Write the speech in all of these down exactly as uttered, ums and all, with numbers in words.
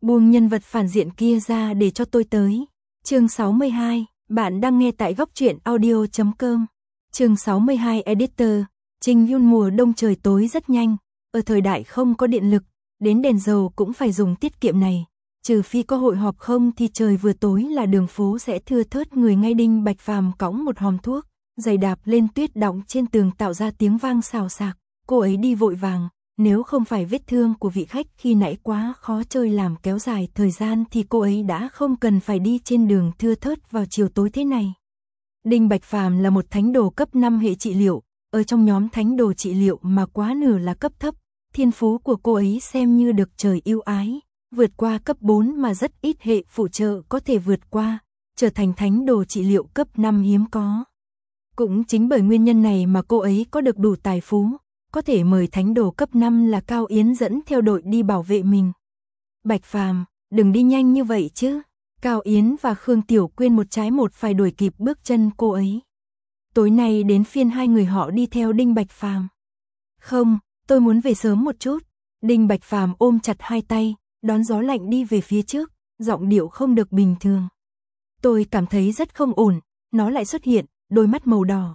Buông nhân vật phản diện kia ra để cho tôi tới. Chương sáu mươi hai, bạn đang nghe tại góc truyện audio chấm com. Chương sáu mươi hai Editor, Trình Yun mùa đông trời tối rất nhanh, ở thời đại không có điện lực, đến đèn dầu cũng phải dùng tiết kiệm này. Trừ phi có hội họp không thì trời vừa tối là đường phố sẽ thưa thớt người. Ngay Đinh Bạch Phàm cõng một hòm thuốc, giày đạp lên tuyết đọng trên tường tạo ra tiếng vang xào xạc. Cô ấy đi vội vàng, nếu không phải vết thương của vị khách khi nãy quá khó chơi làm kéo dài thời gian thì cô ấy đã không cần phải đi trên đường thưa thớt vào chiều tối thế này. Đinh Bạch Phàm là một thánh đồ cấp năm hệ trị liệu, ở trong nhóm thánh đồ trị liệu mà quá nửa là cấp thấp, thiên phú của cô ấy xem như được trời yêu ái, vượt qua cấp bốn mà rất ít hệ phụ trợ có thể vượt qua, trở thành thánh đồ trị liệu cấp năm hiếm có. Cũng chính bởi nguyên nhân này mà cô ấy có được đủ tài phú, có thể mời thánh đồ cấp năm là Cao Yến dẫn theo đội đi bảo vệ mình. Bạch Phàm, đừng đi nhanh như vậy chứ. Cao Yến và Khương Tiểu Quyên một trái một phải đuổi kịp bước chân cô ấy. Tối nay đến phiên hai người họ đi theo Đinh Bạch Phàm. Không, tôi muốn về sớm một chút. Đinh Bạch Phàm ôm chặt hai tay, đón gió lạnh đi về phía trước, giọng điệu không được bình thường. Tôi cảm thấy rất không ổn, nó lại xuất hiện, đôi mắt màu đỏ.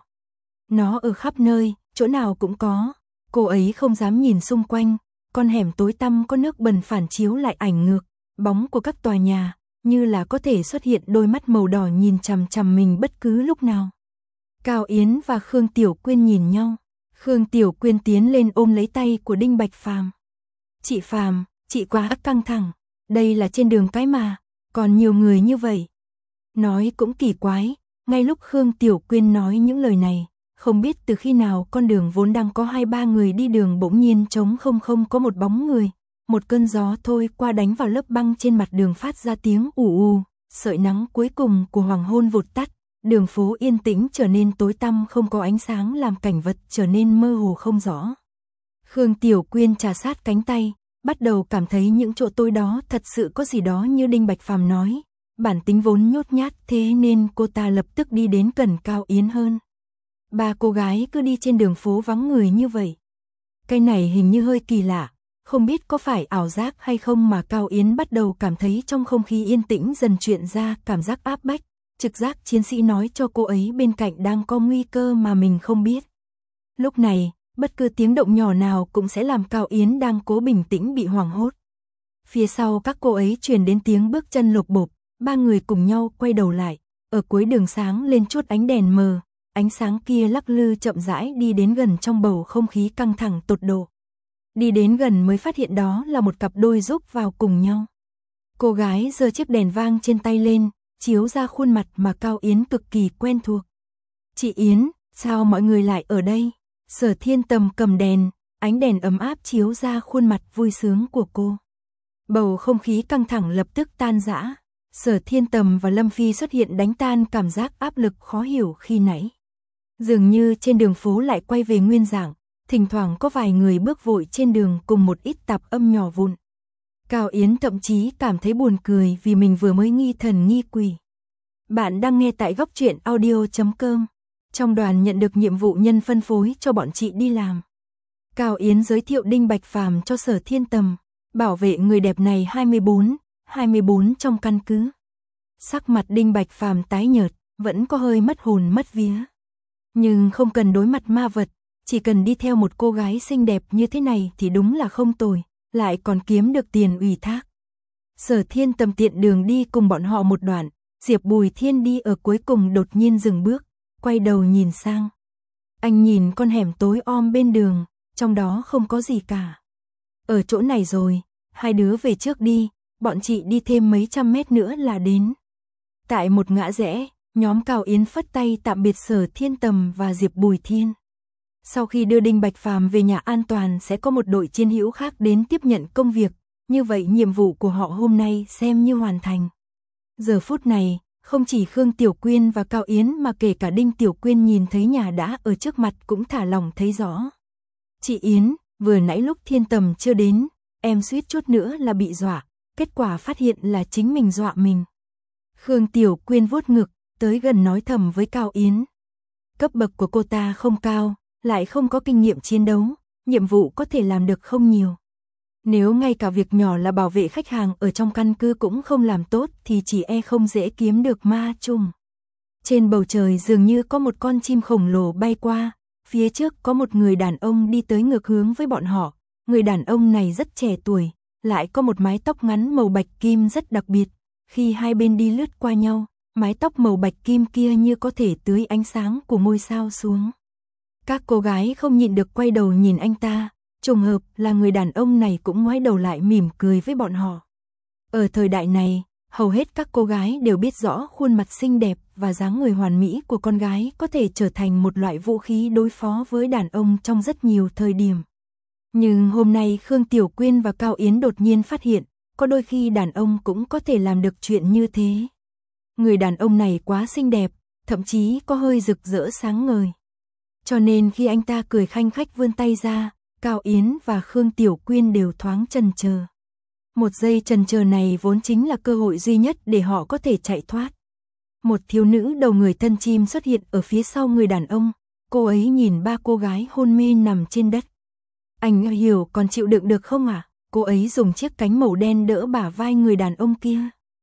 Nó ở khắp nơi, chỗ nào cũng có. Cô ấy không dám nhìn xung quanh, con hẻm tối tăm có nước bẩn phản chiếu lại ảnh ngược, bóng của các tòa nhà, như là có thể xuất hiện đôi mắt màu đỏ nhìn chằm chằm mình bất cứ lúc nào. Cao Yến và Khương Tiểu Quyên nhìn nhau, Khương Tiểu Quyên tiến lên ôm lấy tay của Đinh Bạch Phàm. Chị Phàm, chị quá căng thẳng, đây là trên đường cái mà, còn nhiều người như vậy. Nói cũng kỳ quái, ngay lúc Khương Tiểu Quyên nói những lời này, không biết từ khi nào con đường vốn đang có hai ba người đi đường bỗng nhiên trống không, không có một bóng người. Một cơn gió thôi qua đánh vào lớp băng trên mặt đường phát ra tiếng ù ù, sợi nắng cuối cùng của hoàng hôn vụt tắt, đường phố yên tĩnh trở nên tối tăm không có ánh sáng làm cảnh vật trở nên mơ hồ không rõ. Khương Tiểu Quyên trà sát cánh tay, bắt đầu cảm thấy những chỗ tối đó thật sự có gì đó như Đinh Bạch Phàm nói. Bản tính vốn nhút nhát thế nên cô ta lập tức đi đến gần Cao Yến hơn. Ba cô gái cứ đi trên đường phố vắng người như vậy. Cái này hình như hơi kỳ lạ, không biết có phải ảo giác hay không mà Cao Yến bắt đầu cảm thấy trong không khí yên tĩnh dần chuyển ra cảm giác áp bách, trực giác chiến sĩ nói cho cô ấy bên cạnh đang có nguy cơ mà mình không biết. Lúc này, bất cứ tiếng động nhỏ nào cũng sẽ làm Cao Yến đang cố bình tĩnh bị hoảng hốt. Phía sau các cô ấy truyền đến tiếng bước chân lộp bộp, ba người cùng nhau quay đầu lại, ở cuối đường sáng lên chút ánh đèn mờ. Ánh sáng kia lắc lư chậm rãi đi đến gần trong bầu không khí căng thẳng tột độ. Đi đến gần mới phát hiện đó là một cặp đôi giúp vào cùng nhau. Cô gái giơ chiếc đèn vang trên tay lên, chiếu ra khuôn mặt mà Cao Yến cực kỳ quen thuộc. Chị Yến, sao mọi người lại ở đây? Sở Thiên Tầm cầm đèn, ánh đèn ấm áp chiếu ra khuôn mặt vui sướng của cô. Bầu không khí căng thẳng lập tức tan rã. Sở Thiên Tầm và Lâm Phi xuất hiện đánh tan cảm giác áp lực khó hiểu khi nãy. Dường như trên đường phố lại quay về nguyên dạng, thỉnh thoảng có vài người bước vội trên đường cùng một ít tạp âm nhỏ vụn. Cao Yến thậm chí cảm thấy buồn cười vì mình vừa mới nghi thần nghi quỷ. Bạn đang nghe tại góc truyện audio chấm com. Trong đoàn nhận được nhiệm vụ nhân phân phối cho bọn chị đi làm. Cao Yến giới thiệu Đinh Bạch Phàm cho Sở Thiên Tầm, bảo vệ người đẹp này hai mươi bốn, hai mươi bốn trong căn cứ. Sắc mặt Đinh Bạch Phàm tái nhợt, vẫn có hơi mất hồn mất vía. Nhưng không cần đối mặt ma vật, chỉ cần đi theo một cô gái xinh đẹp như thế này thì đúng là không tồi, lại còn kiếm được tiền ủy thác. Sở Thiên Tầm tiện đường đi cùng bọn họ một đoạn, Diệp Bùi Thiên đi ở cuối cùng đột nhiên dừng bước, quay đầu nhìn sang. Anh nhìn con hẻm tối om bên đường, trong đó không có gì cả. Ở chỗ này rồi, hai đứa về trước đi, bọn chị đi thêm mấy trăm mét nữa là đến. Tại một ngã rẽ, nhóm Cao Yến phất tay tạm biệt Sở Thiên Tầm và Diệp Bùi Thiên. Sau khi đưa Đinh Bạch Phàm về nhà an toàn sẽ có một đội chiến hữu khác đến tiếp nhận công việc, như vậy nhiệm vụ của họ hôm nay xem như hoàn thành. Giờ phút này, không chỉ Khương Tiểu Quyên và Cao Yến mà kể cả Đinh Tiểu Quyên nhìn thấy nhà đã ở trước mặt cũng thả lòng thấy rõ. Chị Yến, vừa nãy lúc Thiên Tầm chưa đến, em suýt chút nữa là bị dọa, kết quả phát hiện là chính mình dọa mình. Khương Tiểu Quyên vuốt ngực, tới gần nói thầm với Cao Yến. Cấp bậc của cô ta không cao, lại không có kinh nghiệm chiến đấu, nhiệm vụ có thể làm được không nhiều. Nếu ngay cả việc nhỏ là bảo vệ khách hàng ở trong căn cứ cũng không làm tốt thì chỉ e không dễ kiếm được ma chung. Trên bầu trời dường như có một con chim khổng lồ bay qua, phía trước có một người đàn ông đi tới ngược hướng với bọn họ. Người đàn ông này rất trẻ tuổi, lại có một mái tóc ngắn màu bạch kim rất đặc biệt. Khi hai bên đi lướt qua nhau, mái tóc màu bạch kim kia như có thể tưới ánh sáng của ngôi sao xuống. Các cô gái không nhịn được quay đầu nhìn anh ta, trùng hợp là người đàn ông này cũng ngoái đầu lại mỉm cười với bọn họ. Ở thời đại này, hầu hết các cô gái đều biết rõ khuôn mặt xinh đẹp và dáng người hoàn mỹ của con gái có thể trở thành một loại vũ khí đối phó với đàn ông trong rất nhiều thời điểm. Nhưng hôm nay Khương Tiểu Quyên và Cao Yến đột nhiên phát hiện, có đôi khi đàn ông cũng có thể làm được chuyện như thế. Người đàn ông này quá xinh đẹp, thậm chí có hơi rực rỡ sáng ngời. Cho nên khi anh ta cười khanh khách vươn tay ra, Cao Yến và Khương Tiểu Quyên đều thoáng chần chờ. Một giây chần chờ này vốn chính là cơ hội duy nhất để họ có thể chạy thoát. Một thiếu nữ đầu người thân chim xuất hiện ở phía sau người đàn ông, cô ấy nhìn ba cô gái hôn mê nằm trên đất. Anh hiểu còn chịu đựng được không à? Cô ấy dùng chiếc cánh màu đen đỡ bả vai người đàn ông kia.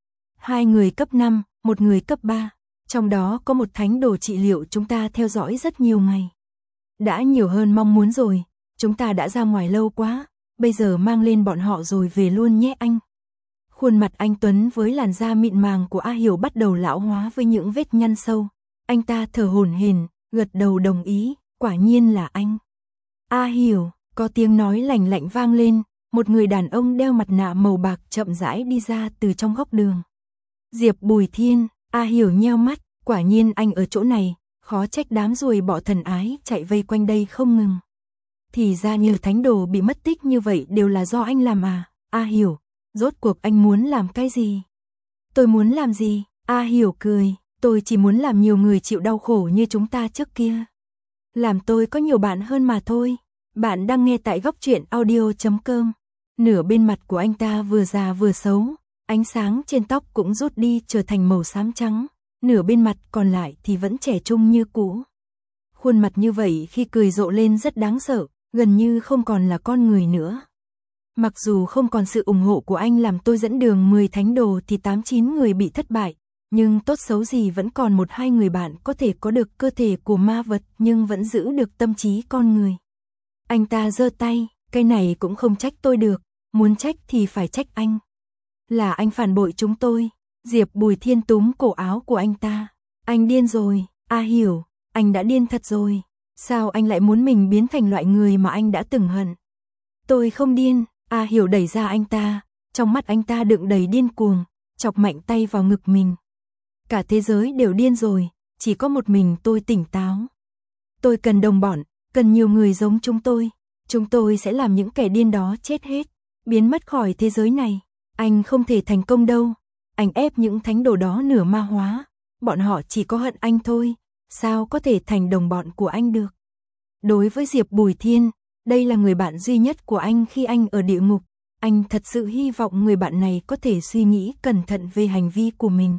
Hai người cấp năm, một người cấp ba, trong đó có một thánh đồ trị liệu chúng ta theo dõi rất nhiều ngày. Đã nhiều hơn mong muốn rồi, chúng ta đã ra ngoài lâu quá, bây giờ mang lên bọn họ rồi về luôn nhé anh. Khuôn mặt anh Tuấn với làn da mịn màng của A Hiểu bắt đầu lão hóa với những vết nhăn sâu. Anh ta thở hổn hển, gật đầu đồng ý, quả nhiên là anh. A Hiểu, có tiếng nói lạnh lạnh vang lên, một người đàn ông đeo mặt nạ màu bạc chậm rãi đi ra từ trong góc đường. Diệp Bùi Thiên, A Hiểu nheo mắt, quả nhiên anh ở chỗ này, khó trách đám ruồi bọ thần ái chạy vây quanh đây không ngừng. Thì ra nhiều thánh đồ bị mất tích như vậy đều là do anh làm à? A Hiểu, rốt cuộc anh muốn làm cái gì? Tôi muốn làm gì? A Hiểu cười, tôi chỉ muốn làm nhiều người chịu đau khổ như chúng ta trước kia. Làm tôi có nhiều bạn hơn mà thôi. Bạn đang nghe tại góc truyện audio chấm com. Nửa bên mặt của anh ta vừa già vừa xấu, ánh sáng trên tóc cũng rút đi trở thành màu xám trắng, nửa bên mặt còn lại thì vẫn trẻ trung như cũ. Khuôn mặt như vậy khi cười rộ lên rất đáng sợ, gần như không còn là con người nữa. Mặc dù không còn sự ủng hộ của anh làm tôi dẫn đường mười thánh đồ thì tám chín người bị thất bại, nhưng tốt xấu gì vẫn còn một hai người bạn có thể có được cơ thể của ma vật nhưng vẫn giữ được tâm trí con người. Anh ta giơ tay, cái này cũng không trách tôi được, muốn trách thì phải trách anh. Là anh phản bội chúng tôi. Diệp Bùi Thiên túm cổ áo của anh ta. Anh điên rồi, A Hiểu, anh đã điên thật rồi. Sao anh lại muốn mình biến thành loại người mà anh đã từng hận? Tôi không điên, A Hiểu đẩy ra anh ta, trong mắt anh ta đựng đầy điên cuồng, chọc mạnh tay vào ngực mình. Cả thế giới đều điên rồi, chỉ có một mình tôi tỉnh táo. Tôi cần đồng bọn, cần nhiều người giống chúng tôi. Chúng tôi sẽ làm những kẻ điên đó chết hết, biến mất khỏi thế giới này. Anh không thể thành công đâu. Anh ép những thánh đồ đó nửa ma hóa. Bọn họ chỉ có hận anh thôi. Sao có thể thành đồng bọn của anh được? Đối với Diệp Bùi Thiên, đây là người bạn duy nhất của anh khi anh ở địa ngục. Anh thật sự hy vọng người bạn này có thể suy nghĩ cẩn thận về hành vi của mình.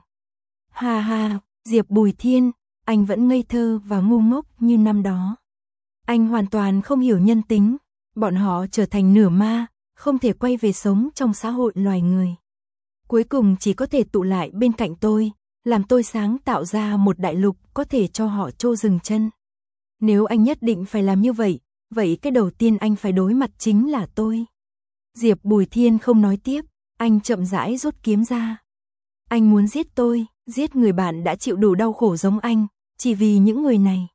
Ha ha, Diệp Bùi Thiên, anh vẫn ngây thơ và ngu ngốc như năm đó. Anh hoàn toàn không hiểu nhân tính. Bọn họ trở thành nửa ma, không thể quay về sống trong xã hội loài người. Cuối cùng chỉ có thể tụ lại bên cạnh tôi, làm tôi sáng tạo ra một đại lục có thể cho họ trô dừng chân. Nếu anh nhất định phải làm như vậy, vậy cái đầu tiên anh phải đối mặt chính là tôi. Diệp Bùi Thiên không nói tiếp, anh chậm rãi rút kiếm ra. Anh muốn giết tôi, giết người bạn đã chịu đủ đau khổ giống anh, chỉ vì những người này.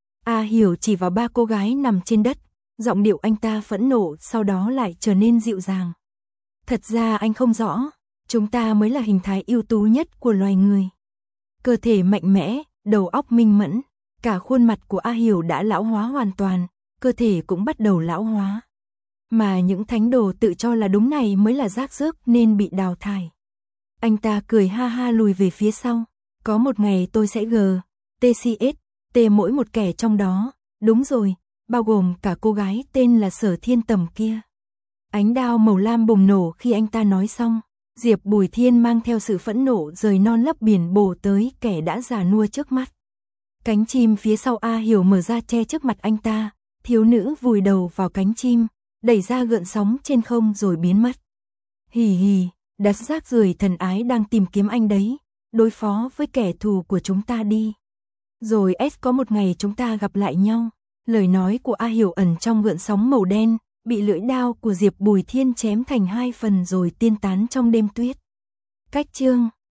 A Hiểu chỉ vào ba cô gái nằm trên đất, giọng điệu anh ta phẫn nộ sau đó lại trở nên dịu dàng. Thật ra anh không rõ, chúng ta mới là hình thái ưu tú nhất của loài người. Cơ thể mạnh mẽ, đầu óc minh mẫn, cả khuôn mặt của A Hiểu đã lão hóa hoàn toàn, cơ thể cũng bắt đầu lão hóa. Mà những thánh đồ tự cho là đúng này mới là rác rưởi nên bị đào thải. Anh ta cười ha ha lùi về phía sau. Có một ngày tôi sẽ gờ, tê xê ét, tê mỗi một kẻ trong đó. Đúng rồi, bao gồm cả cô gái tên là Sở Thiên Tầm kia. Ánh đao màu lam bùng nổ khi anh ta nói xong. Diệp Bùi Thiên mang theo sự phẫn nộ rời non lấp biển bổ tới kẻ đã già nua trước mắt. Cánh chim phía sau A Hiểu mở ra che trước mặt anh ta. Thiếu nữ vùi đầu vào cánh chim, đẩy ra gợn sóng trên không rồi biến mất. Hì hì, đắt rác rưởi thần ái đang tìm kiếm anh đấy, đối phó với kẻ thù của chúng ta đi. Rồi S có một ngày chúng ta gặp lại nhau. Lời nói của A Hiểu ẩn trong gợn sóng màu đen, bị lưỡi đao của Diệp Bùi Thiên chém thành hai phần rồi tiên tán trong đêm tuyết. Cách chương